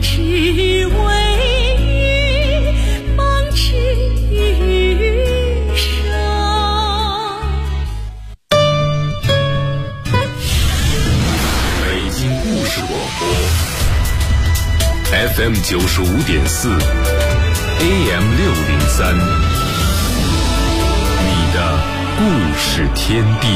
之为鱼，方知鱼生。 北京故事广播 FM 95.4 AM 603，你的故事天地。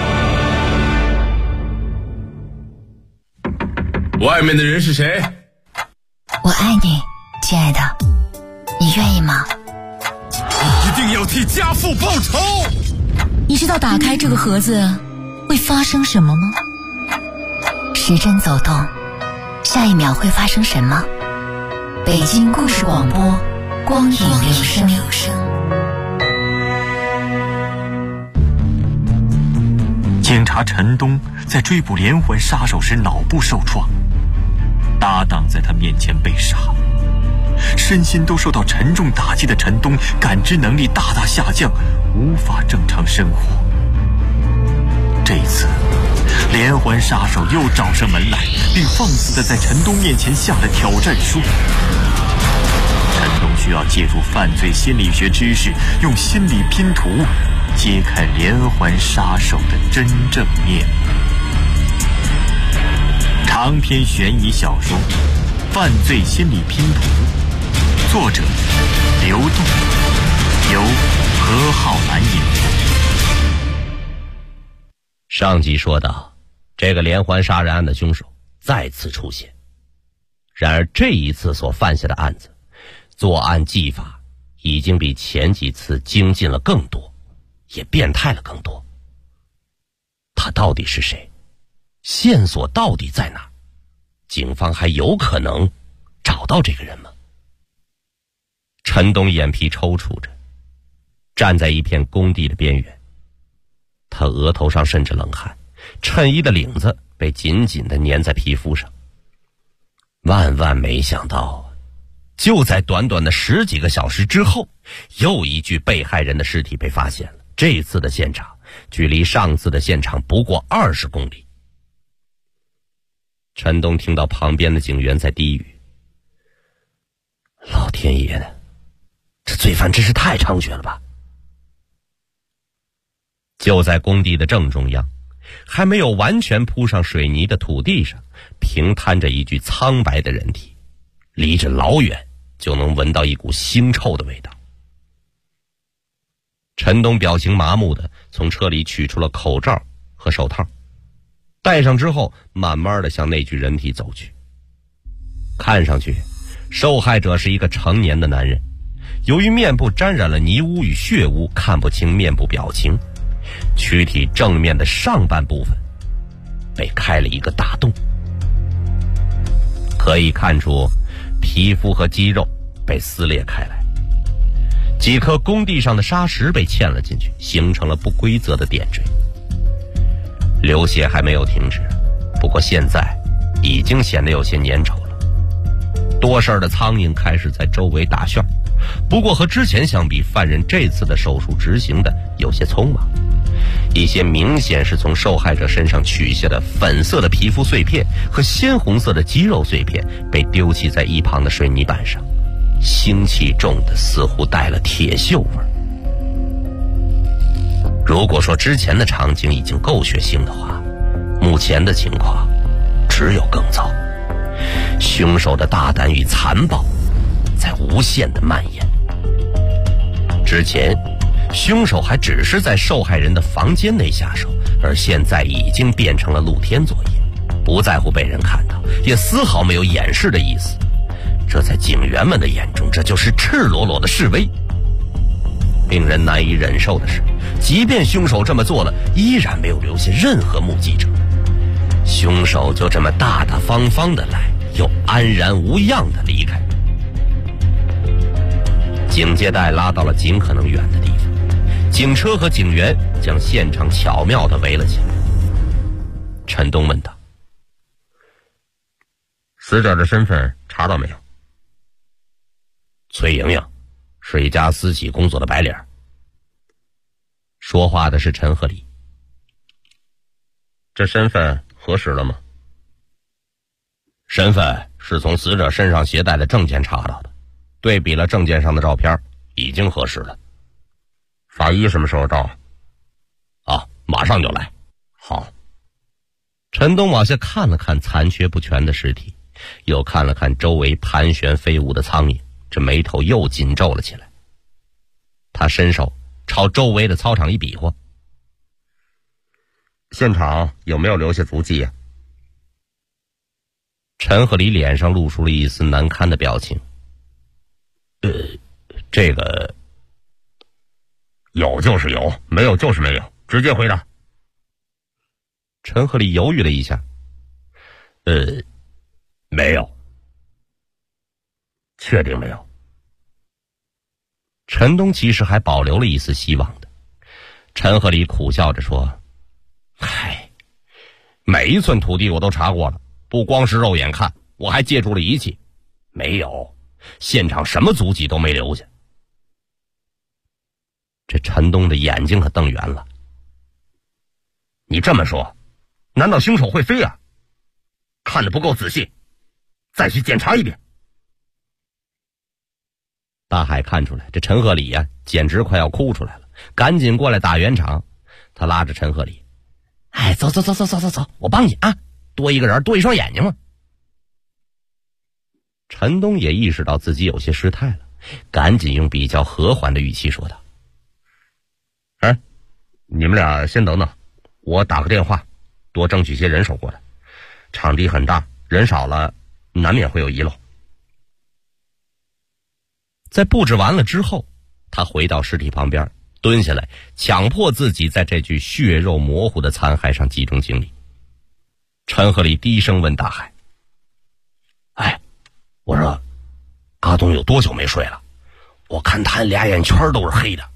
外面的人是谁？ 我爱你，亲爱的，你愿意吗？ 你一定要替家父报仇！ 你知道打开这个盒子会发生什么吗？时针走动，下一秒会发生什么？北京故事广播，光影留声。 警察陈东在追捕连环杀手时脑部受创，搭档在他面前被杀，身心都受到沉重打击的陈东感知能力大大下降，无法正常生活。这一次连环杀手又找上门来，并放肆地在陈东面前下了挑战书。陈东需要借助犯罪心理学知识，用心理拼图揭开连环杀手的真正面目。长篇悬疑小说《犯罪心理拼图》，作者刘栋，由何浩然演播。 上集说到，这个连环杀人案的凶手再次出现，然而这一次所犯下的案子，作案技法已经比前几次精进了更多，也变态了更多。他到底是谁？线索到底在哪？警方还有可能找到这个人吗？陈东眼皮抽搐着，站在一片工地的边缘，他额头上渗着冷汗，衬衣的领子被紧紧地粘在皮肤上。万万没想到，就在短短的10几个小时之后，又一具被害人的尸体被发现了。这次的现场距离上次的现场不过20公里。陈东听到旁边的警员在低语：老天爷的，这罪犯真是太猖獗了吧。就在工地的正中央，还没有完全铺上水泥的土地上，平摊着一具苍白的人体，离着老远就能闻到一股腥臭的味道。陈东表情麻木地从车里取出了口罩和手套，戴上之后慢慢地向那具人体走去。看上去受害者是一个成年的男人，由于面部沾染了泥污与血污，看不清面部表情，躯体正面的上半部分被开了一个大洞，可以看出皮肤和肌肉被撕裂开来，几颗工地上的沙石被嵌了进去，形成了不规则的点缀。流血还没有停止，不过现在已经显得有些粘稠了。多事儿的苍蝇开始在周围打旋，不过和之前相比，犯人这次的手术执行的有些匆忙，一些明显是从受害者身上取下的粉色的皮肤碎片和鲜红色的肌肉碎片被丢弃在一旁的水泥板上，腥气重的似乎带了铁锈味儿。如果说之前的场景已经够血腥的话，目前的情况只有更糟。凶手的大胆与残暴在无限的蔓延。之前凶手还只是在受害人的房间内下手，而现在已经变成了露天作业，不在乎被人看到，也丝毫没有掩饰的意思。这在警员们的眼中，这就是赤裸裸的示威。令人难以忍受的是，即便凶手这么做了，依然没有留下任何目击者。凶手就这么大大方方的来，又安然无恙的离开。警戒带拉到了尽可能远的地方，警车和警员将现场巧妙地围了起来。陈东问道：死者的身份查到没有？崔莹莹是一家私企工作的白领。说话的是陈鹤礼。这身份核实了吗？身份是从死者身上携带的证件查到的，对比了证件上的照片，已经核实了。 法医什么时候到？ 啊，马上就来。 好。 陈东往下看了看残缺不全的尸体，又看了看周围盘旋飞舞的苍蝇，这眉头又紧皱了起来。他伸手朝周围的操场一比划， 现场有没有留下足迹呀？ 陈鹤礼脸上露出了一丝难堪的表情。 这个有就是有，没有就是没有，直接回答。 陈鹤礼犹豫了一下， 没有。确定没有？ 陈东其实还保留了一丝希望的。陈鹤礼苦笑着说：嗨，每一寸土地我都查过了，不光是肉眼看，我还借助了仪器，没有，现场什么足迹都没留下。这陈东的眼睛可瞪圆了。 你这么说，难道凶手会飞啊？看得不够仔细，再去检查一遍。 大海看出来这陈鹤礼呀，简直快要哭出来了，赶紧过来打圆场。他拉着陈鹤礼：哎，走，我帮你啊，多一个人多一双眼睛嘛。陈东也意识到自己有些失态了，赶紧用比较和缓的语气说道： 你们俩先等等，我打个电话，多争取些人手过来。场地很大，人少了难免会有遗漏。 在布置完了之后，他回到尸体旁边，蹲下来，强迫自己在这具血肉模糊的残骸上集中精力。陈鹤礼低声问大海：哎，我说阿东有多久没睡了？我看他俩眼圈都是黑的。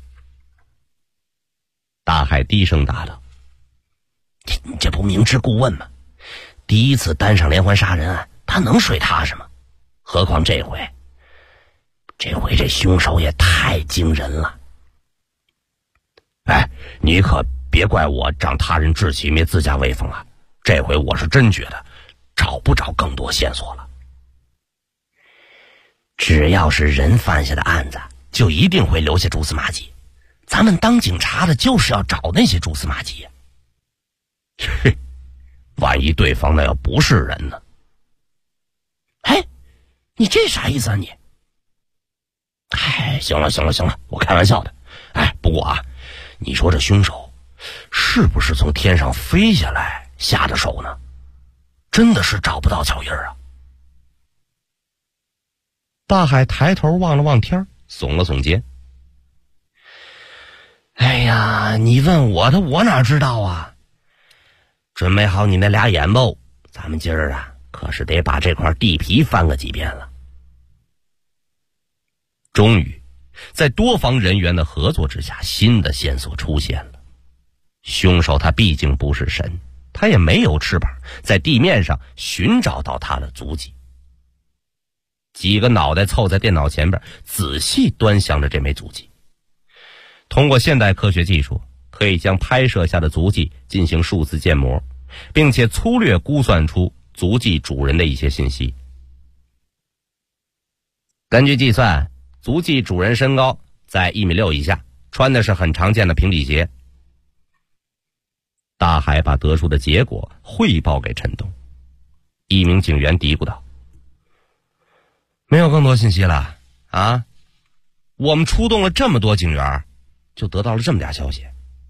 大海低声答道：你这不明知故问吗？第一次担上连环杀人案，他能睡踏实吗？何况这回这凶手也太惊人了。哎，你可别怪我长他人志气灭自家威风啊，这回我是真觉得找不着更多线索了。只要是人犯下的案子，就一定会留下蛛丝马迹，咱们当警察的就是要找那些蛛丝马迹呀。嘿，万一对方那要不是人呢？哎，你这啥意思啊你？哎，行了，我开玩笑的。哎，不过啊，你说这凶手是不是从天上飞下来下的手呢？真的是找不到脚印啊。大海抬头望了望天，耸了耸肩。哎呀，你问我的，我哪知道啊？准备好你那俩眼吧，咱们今儿啊，可是得把这块地皮翻个几遍了。终于，在多方人员的合作之下，新的线索出现了。凶手他毕竟不是神，他也没有翅膀，在地面上寻找到他的足迹。几个脑袋凑在电脑前边，仔细端详着这枚足迹。通过现代科学技术，可以将拍摄下的足迹进行数字建模，并且粗略估算出足迹主人的一些信息。根据计算，足迹主人身高在1.6米以下，穿的是很常见的平底鞋。大海把得出的结果汇报给陈东。一名警员嘀咕道：没有更多信息了啊？我们出动了这么多警员，就得到了这么点消息。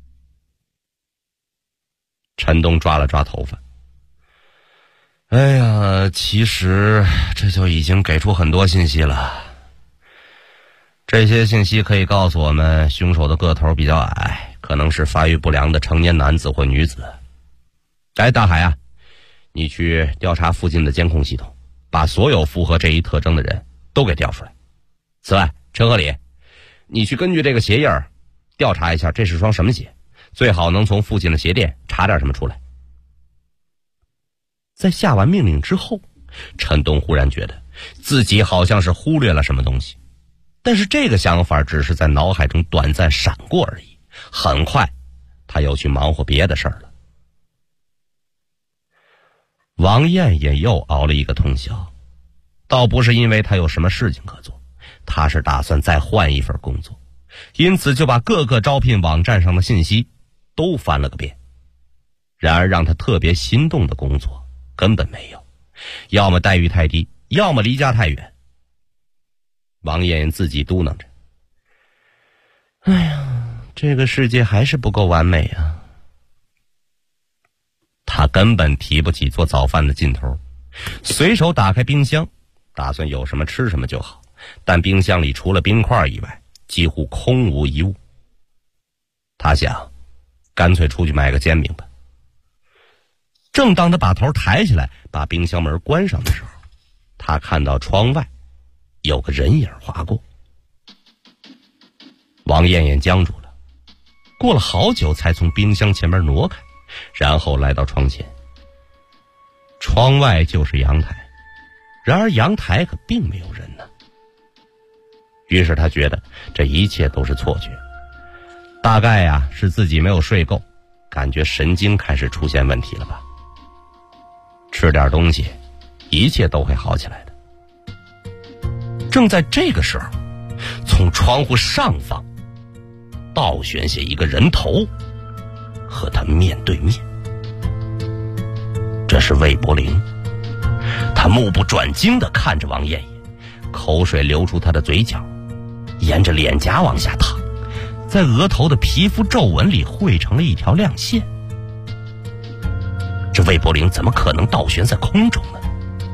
陈东抓了抓头发。哎呀，其实这就已经给出很多信息了。这些信息可以告诉我们，凶手的个头比较矮，可能是发育不良的成年男子或女子。哎，大海啊，你去调查附近的监控系统，把所有符合这一特征的人都给调出来。此外，陈鹤礼，你去根据这个鞋印儿调查一下这是双什么鞋，最好能从附近的鞋店查点什么出来。在下完命令之后，陈东忽然觉得自己好像是忽略了什么东西，但是这个想法只是在脑海中短暂闪过而已，很快他又去忙活别的事儿了。王艳艳又熬了一个通宵， 倒不是因为他有什么事情可做，他是打算再换一份工作，因此就把各个招聘网站上的信息都翻了个遍。然而让他特别心动的工作根本没有，要么待遇太低，要么离家太远。王艳艳自己嘟囔着，哎呀，这个世界还是不够完美啊。他根本提不起做早饭的劲头，随手打开冰箱，打算有什么吃什么就好，但冰箱里除了冰块以外几乎空无一物。他想干脆出去买个煎饼吧。正当他把头抬起来把冰箱门关上的时候，他看到窗外有个人影划过。王艳艳僵住了，过了好久才从冰箱前面挪开，然后来到窗前。窗外就是阳台，然而阳台可并没有人呢。于是他觉得这一切都是错觉，大概是自己没有睡够，感觉神经开始出现问题了吧。吃点东西，一切都会好起来的。正在这个时候，从窗户上方倒悬下一个人头，和他面对面。这是魏柏林，他目不转睛地看着王艳艳，口水流出他的嘴角，沿着脸颊往下淌，在额头的皮肤皱纹里汇成了一条亮线。这魏柏林怎么可能倒悬在空中呢？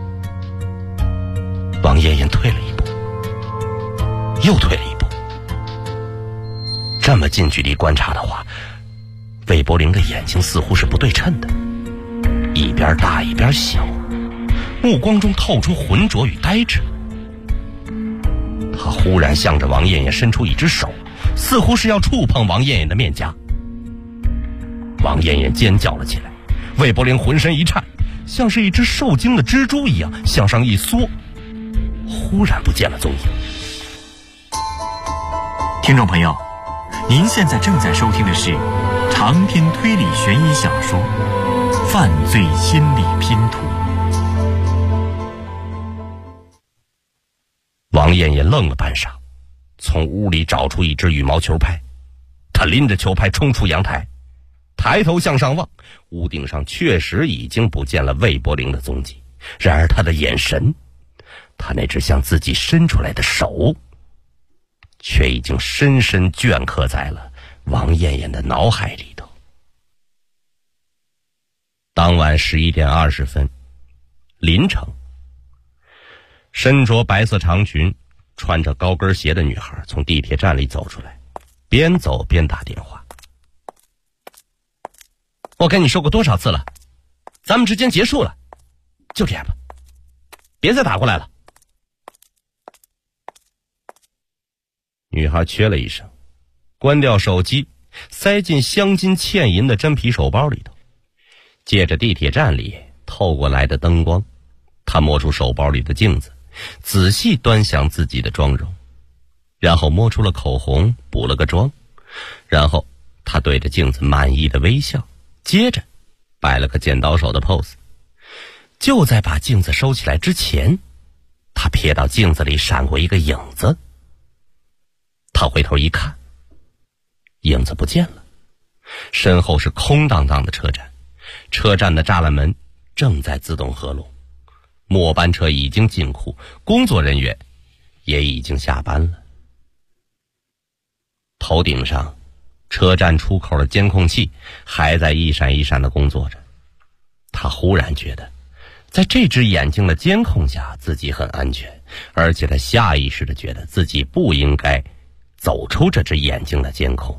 王艳艳退了一步，又退了一步。这么近距离观察的话，魏柏林的眼睛似乎是不对称的，一边大一边小，目光中透出浑浊与呆滞。他忽然向着王艳艳伸出一只手，似乎是要触碰王艳艳的面颊。王艳艳尖叫了起来，魏柏林浑身一颤，像是一只受惊的蜘蛛一样向上一缩，忽然不见了踪影。 听众朋友，您现在正在收听的是长篇推理悬疑小说《犯罪心理拼图》。 王艳艳愣了半晌，从屋里找出一只羽毛球拍，她拎着球拍冲出阳台，抬头向上望，屋顶上确实已经不见了魏柏林的踪迹。然而他的眼神，他那只向自己伸出来的手，却已经深深镌刻在了王艳艳的脑海里头。当晚11点20分，临城，身着白色长裙穿着高跟鞋的女孩从地铁站里走出来，边走边打电话。我跟你说过多少次了，咱们之间结束了，就这样吧，别再打过来了。女孩缺了一声，关掉手机，塞进镶金嵌银的真皮手包里头，借着地铁站里透过来的灯光，她摸出手包里的镜子，仔细端详自己的妆容，然后摸出了口红，补了个妆，然后她对着镜子满意的微笑，接着摆了个剪刀手的 pose。 就在把镜子收起来之前，他瞥到镜子里闪过一个影子。他回头一看，影子不见了，身后是空荡荡的车站，车站的栅栏门正在自动合拢，末班车已经进库，工作人员也已经下班了。头顶上车站出口的监控器还在一闪一闪地工作着。他忽然觉得在这只眼睛的监控下自己很安全，而且他下意识地觉得自己不应该走出这只眼睛的监控。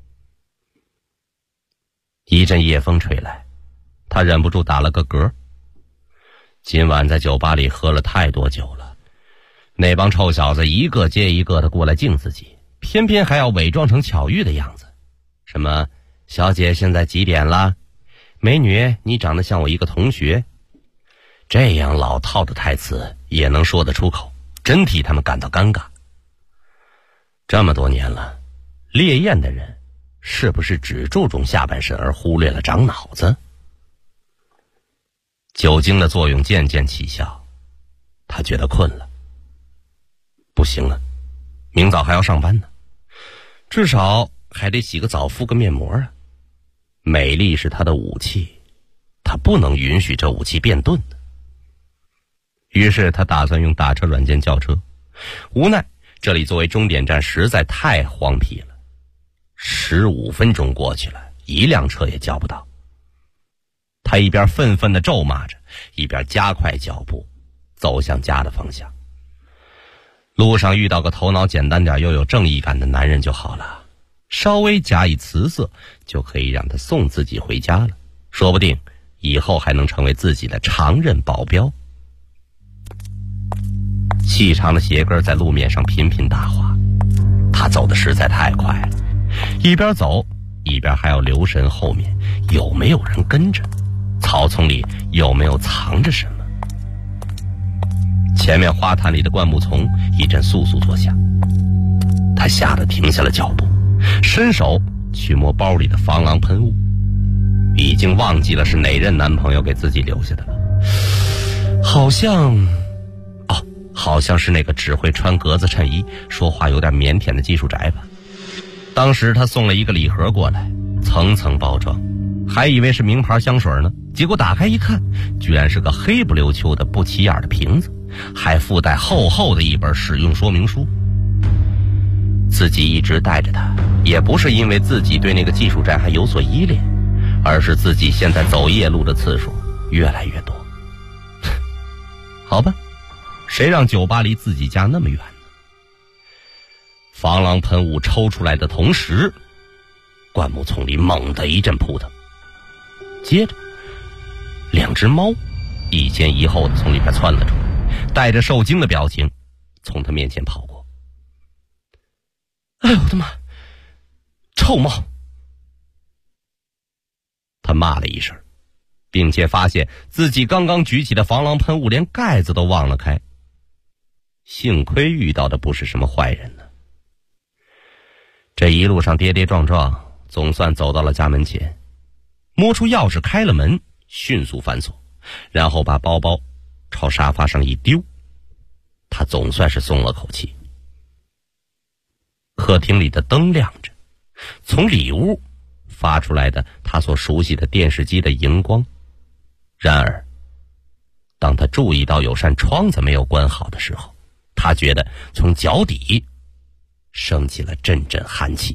一阵夜风吹来，他忍不住打了个嗝。今晚在酒吧里喝了太多酒了，那帮臭小子一个接一个的过来敬自己，偏偏还要伪装成巧遇的样子。什么小姐现在几点了？美女你长得像我一个同学。这样老套的台词也能说得出口，真替他们感到尴尬。这么多年了，烈焰的人是不是只注重下半身而忽略了长脑子？酒精的作用渐渐起效，他觉得困了。不行啊，明早还要上班呢，至少还得洗个澡敷个面膜啊。美丽是他的武器，他不能允许这武器变钝的。于是他打算用打车软件叫车，无奈这里作为终点站实在太荒僻了，15分钟过去了，一辆车也叫不到。他一边愤愤地咒骂着，一边加快脚步走向家的方向。路上遇到个头脑简单点又有正义感的男人就好了，稍微加以辞色就可以让他送自己回家了，说不定以后还能成为自己的常任保镖。细长的鞋跟在路面上频频打滑，他走得实在太快了，一边走一边还要留神后面有没有人跟着，草丛里有没有藏着什么。前面花坛里的灌木丛一阵簌簌作响，他吓得停下了脚步，伸手去摸包里的防狼喷雾，已经忘记了是哪任男朋友给自己留下的了，好像是那个只会穿格子衬衣说话有点腼腆的技术宅吧。当时他送了一个礼盒过来，层层包装，还以为是名牌香水呢，结果打开一看，居然是个黑不溜秋的不起眼的瓶子，还附带厚厚的一本使用说明书。自己一直带着它，也不是因为自己对那个技术宅还有所依恋，而是自己现在走夜路的次数越来越多。好吧，谁让酒吧离自己家那么远呢？防狼喷雾抽出来的同时，灌木丛里猛地一阵扑腾，接着2只猫一前一后的从里边窜了出来，带着受惊的表情从他面前跑过。哎呦我的妈，臭猫！他骂了一声，并且发现自己刚刚举起的防狼喷雾连盖子都忘了开。幸亏遇到的不是什么坏人呢。这一路上跌跌撞撞，总算走到了家门前，摸出钥匙开了门，迅速反锁，然后把包包朝沙发上一丢，他总算是松了口气。客厅里的灯亮着，从里屋发出来的他所熟悉的电视机的荧光。然而当他注意到有扇窗子没有关好的时候，他觉得从脚底升起了阵阵寒气。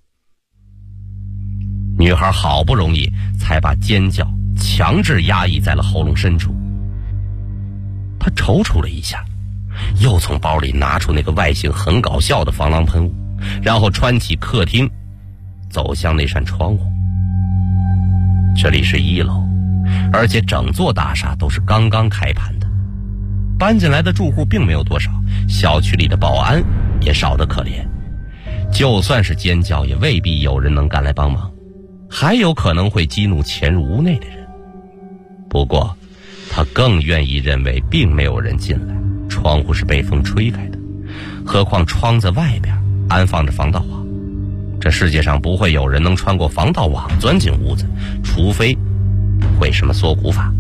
女孩好不容易才把尖叫强制压抑在了喉咙深处。她踌躇了一下，又从包里拿出那个外形很搞笑的防狼喷雾，然后穿起客厅走向那扇窗户。这里是1楼，而且整座大厦都是刚刚开盘的，搬进来的住户并没有多少，小区里的保安也少得可怜，就算是尖叫也未必有人能赶来帮忙，还有可能会激怒潜入屋内的人。不过他更愿意认为并没有人进来，窗户是被风吹开的，何况窗子外边安放着防盗网，这世界上不会有人能穿过防盗网钻进屋子，除非会什么缩骨法。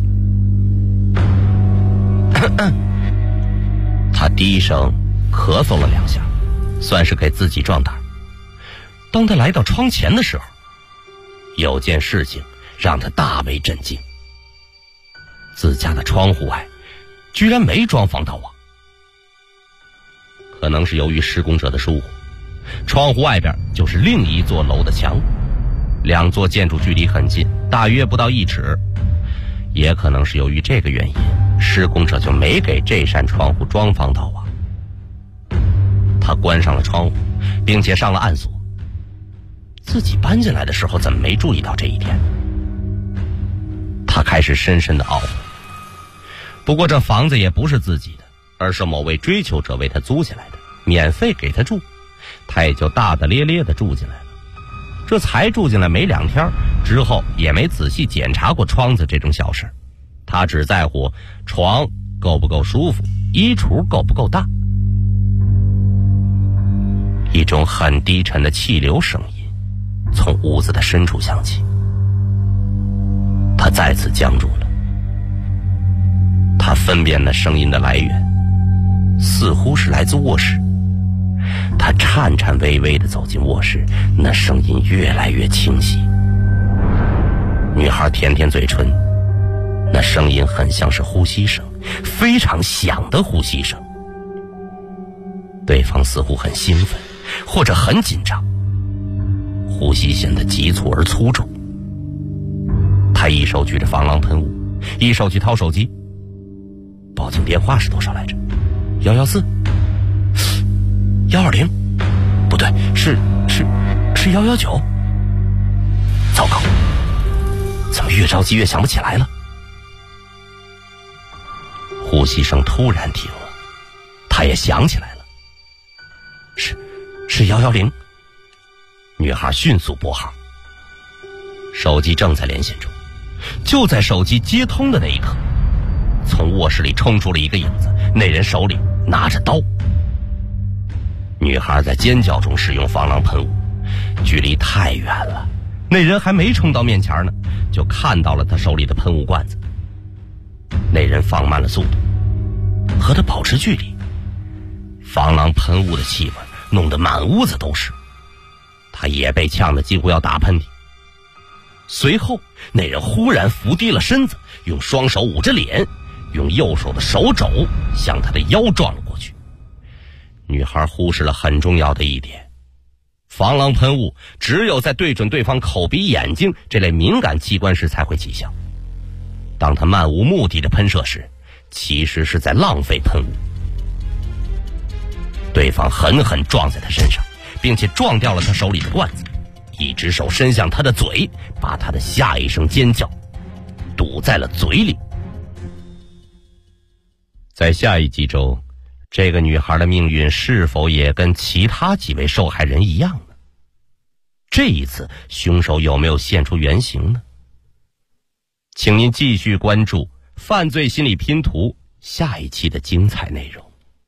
他低声咳嗽了2下，算是给自己壮胆。当他来到窗前的时候，有件事情让他大为震惊。自家的窗户外居然没装防盗网。可能是由于施工者的疏忽，窗户外边就是另一座楼的墙，2座建筑距离很近，大约不到1尺。也可能是由于这个原因，施工者就没给这扇窗户装防盗网。他关上了窗户，并且上了暗锁。自己搬进来的时候怎么没注意到这一点？他开始深深的懊悔。不过这房子也不是自己的，而是某位追求者为他租下来的，免费给他住，他也就大大咧咧的住进来了。这才住进来没2天，之后也没仔细检查过窗子这种小事，他只在乎床够不够舒服，衣橱够不够大。一种很低沉的气流声音从屋子的深处响起，他再次僵住了。他分辨了声音的来源， 似乎是来自卧室。他颤颤巍巍地走进卧室，那声音越来越清晰。女孩舔舔嘴唇，那声音很像是呼吸声，非常响的呼吸声。对方似乎很兴奋，或者很紧张，呼吸显得急促而粗重。他一手举着防狼喷雾，一手去掏手机。报警电话是多少来着？114、120，不对，是119。糟糕，怎么越着急越想不起来了？呼吸声突然停了，他也想起来了，是110。女孩迅速拨号，手机正在连线中。就在手机接通的那一刻，从卧室里冲出了一个影子，那人手里拿着刀。女孩在尖叫中使用防狼喷雾，距离太远了，那人还没冲到面前呢，就看到了他手里的喷雾罐子。那人放慢了速度，和他保持距离。防狼喷雾的气味弄得满屋子都是，他也被呛得几乎要打喷嚏。随后那人忽然伏低了身子，用双手捂着脸，用右手的手肘向他的腰撞了过去。女孩忽视了很重要的一点，防狼喷雾只有在对准对方口鼻眼睛这类敏感器官时才会起效。当他漫无目的的喷射时，其实是在浪费喷雾。对方狠狠撞在他身上，并且撞掉了他手里的罐子，一只手伸向他的嘴，把他的下一声尖叫堵在了嘴里。在下一集中，这个女孩的命运是否也跟其他几位受害人一样呢？这一次凶手有没有现出原形呢？请您继续关注《犯罪心理拼图》下一期的精彩内容。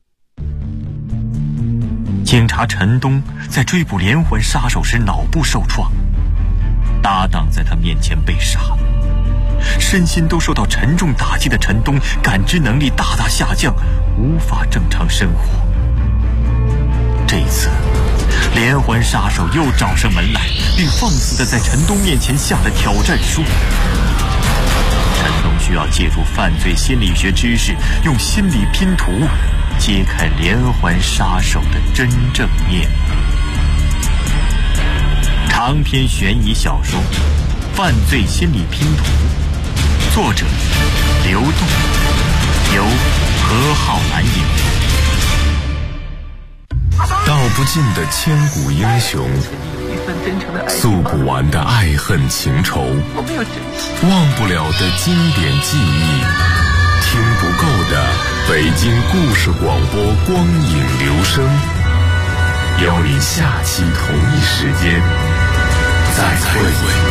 警察陈东在追捕连环杀手时脑部受创，搭档在他面前被杀，身心都受到沉重打击的陈东感知能力大大下降，无法正常生活。这一次连环杀手又找上门来，并放肆地在陈东面前下了挑战书。陈东需要借助犯罪心理学知识，用心理拼图揭开连环杀手的真正面目。长篇悬疑小说《犯罪心理拼图》，作者刘栋，由何浩南演播。 道不尽的千古英雄，诉不完的爱恨情仇，忘不了的经典记忆，听不够的北京故事广播光影留声，邀你下期同一时间再会。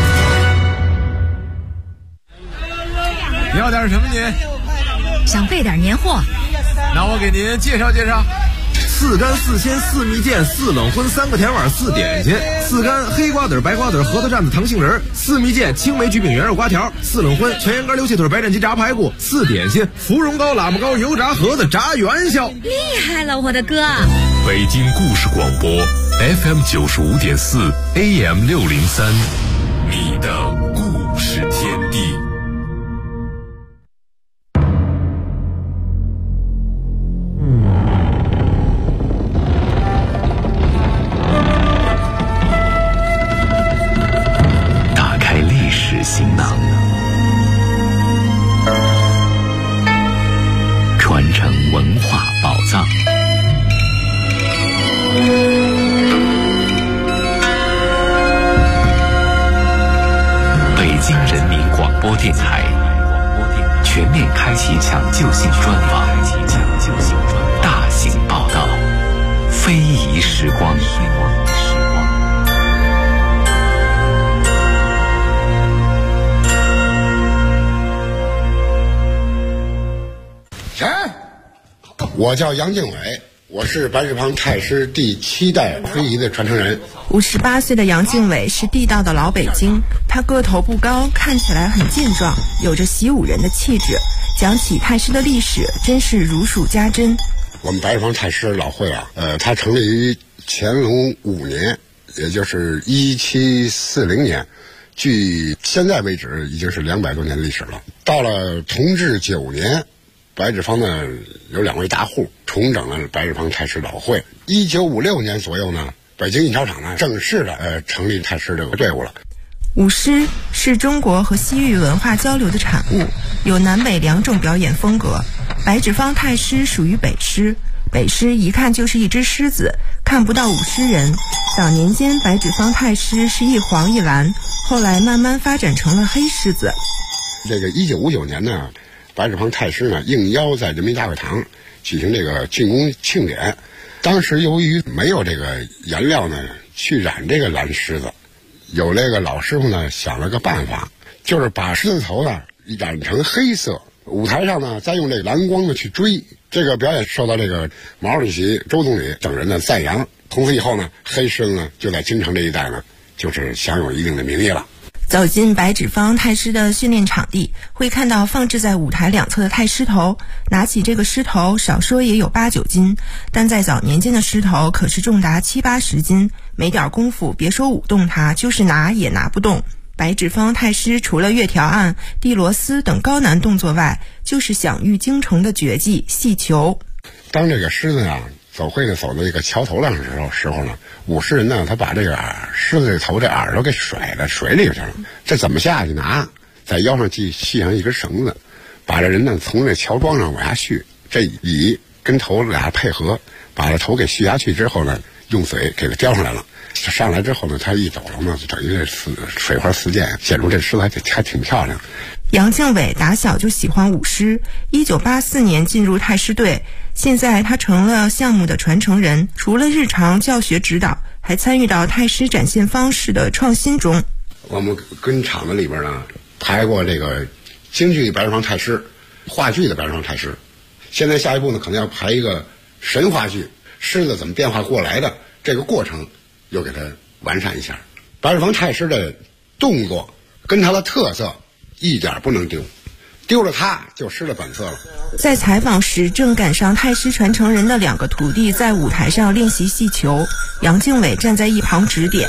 你要点什么您？ 想备点年货， 那我给您介绍介绍。4干4鲜4蜜饯4冷荤3个甜碗4点心，4干黑瓜子白瓜子核桃蘸子糖杏仁，4蜜饯青梅橘饼圆肉瓜条，4冷荤全羊肝溜气腿白斩鸡炸排骨，4点心芙蓉糕喇嘛糕油炸盒子炸元宵。 厉害了，我的哥！ 北京故事广播 FM 95.4 AM 603，你的故事天地。 行囊，传承文化宝藏。北京人民广播电台全面开启抢救性专访，大型报道，非遗时光。 我叫杨敬伟，我是白日旁太师第7代非遗的传承人。 58岁的杨敬伟是地道的老北京，他个头不高，看起来很健壮，有着习武人的气质。讲起太师的历史，真是如数家珍。 我们白日坊太师老会啊，它成立于乾隆5年，也就是1740年，距现在为止已经是200多年的历史了。到了同治9年，白日坊呢有2位大户重整了白日坊太师老会。1956年左右呢，北京印钞厂呢正式的成立太师这个队伍了。 舞狮是中国和西域文化交流的产物，有南北2种表演风格。白纸坊太师属于北狮，北狮一看就是一只狮子，看不到舞狮人。早年间白纸坊太师是一黄一蓝，后来慢慢发展成了黑狮子。 这个1959年呢，白纸坊太师呢应邀在人民大会堂举行这个竣工庆典。当时由于没有这个颜料呢去染这个蓝狮子，有这个老师傅呢想了个办法，就是把狮子头呢染成黑色，舞台上呢再用这个蓝光呢去追。这个表演受到这个毛主席、周总理等人的赞扬。从此以后呢，黑狮子呢就在京城这一带呢就是享有一定的名义了。 走进白纸坊太师的训练场地，会看到放置在舞台2侧的太师头。拿起这个狮头，少说也有8、9斤，但在早年间的狮头可是重达7、80斤，没点功夫，别说舞动它，就是拿也拿不动。白纸坊太师除了月条案、递螺丝等高难动作外，就是享誉京城的绝技戏球。 当这个狮子啊走会呢走到这个桥头上的时候呢，舞狮人呢他把这个狮子的头这耳朵给甩到水里去了。这怎么下去呢？在腰上系上一根绳子，把这人呢从这桥桩上往下续，这尾跟头俩配合，把这头给续下去之后呢，用嘴给它叼上来了。上来之后呢，他一走了嘛，就等于这水花四溅，显出这狮子还挺漂亮。 杨敬伟打小就喜欢舞狮，1984年进入太师队，现在他成了项目的传承人。除了日常教学指导，还参与到太师展现方式的创新中。 我们跟厂子里边呢排过这个京剧白日坊太师、话剧的白日坊太师，现在下一步呢可能要排一个神话剧，狮子怎么变化过来的这个过程又给它完善一下。白日坊太师的动作跟他的特色一点不能丢，丢了它就失了本色了。 在采访时，正赶上太师传承人的2个徒弟在舞台上练习戏球，杨敬伟站在一旁指点。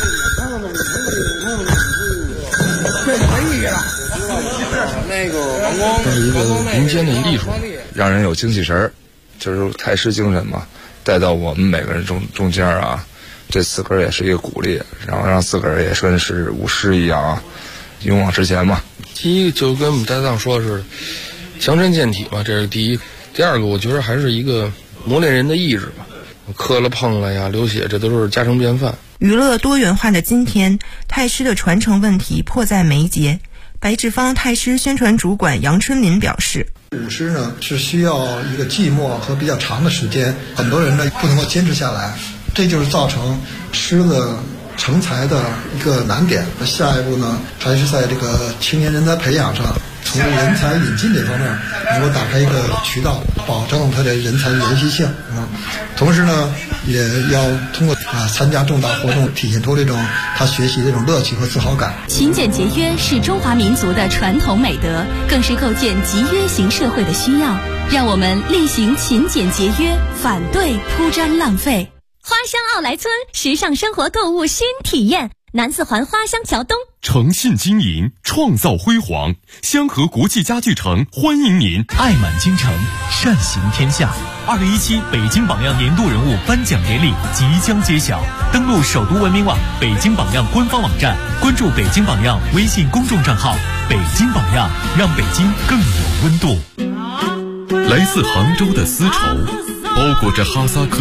这可以了。那个王光，这是一个民间的艺术，让人有精气神儿，就是太师精神嘛，带到我们每个人中间啊。这自个儿也是一个鼓励，然后让自个儿也跟是舞狮一样啊，勇往直前嘛。第一就跟我们搭档说的是强身健体嘛，这是第一。第二个我觉得还是一个磨练人的意志吧，磕了碰了呀，流血，这都是家常便饭。 娱乐多元化的今天，太师的传承问题迫在眉睫。白纸坊太师宣传主管杨春林表示， 舞狮呢是需要一个寂寞和比较长的时间，很多人呢不能够坚持下来，这就是造成狮子成才的一个难点。下一步呢，还是在这个青年人才培养上，从人才引进这方面能够打开一个渠道，保证他的人才延续性。同时呢，也要通过参加重大活动，体现出这种他学习这种乐趣和自豪感。 勤俭节约是中华民族的传统美德，更是构建集约型社会的需要。让我们厉行勤俭节约，反对铺张浪费。 花乡奥莱村时尚生活购物新体验，南四环花乡桥东。 诚信经营，创造辉煌，香河国际家具城欢迎您。 爱满京城，善行天下。2017北京榜样年度人物颁奖典礼即将揭晓，登录首都文明网、北京榜样官方网站，关注北京榜样微信公众账号。北京榜样，让北京更有温度。 来自杭州的丝绸，包裹着哈萨克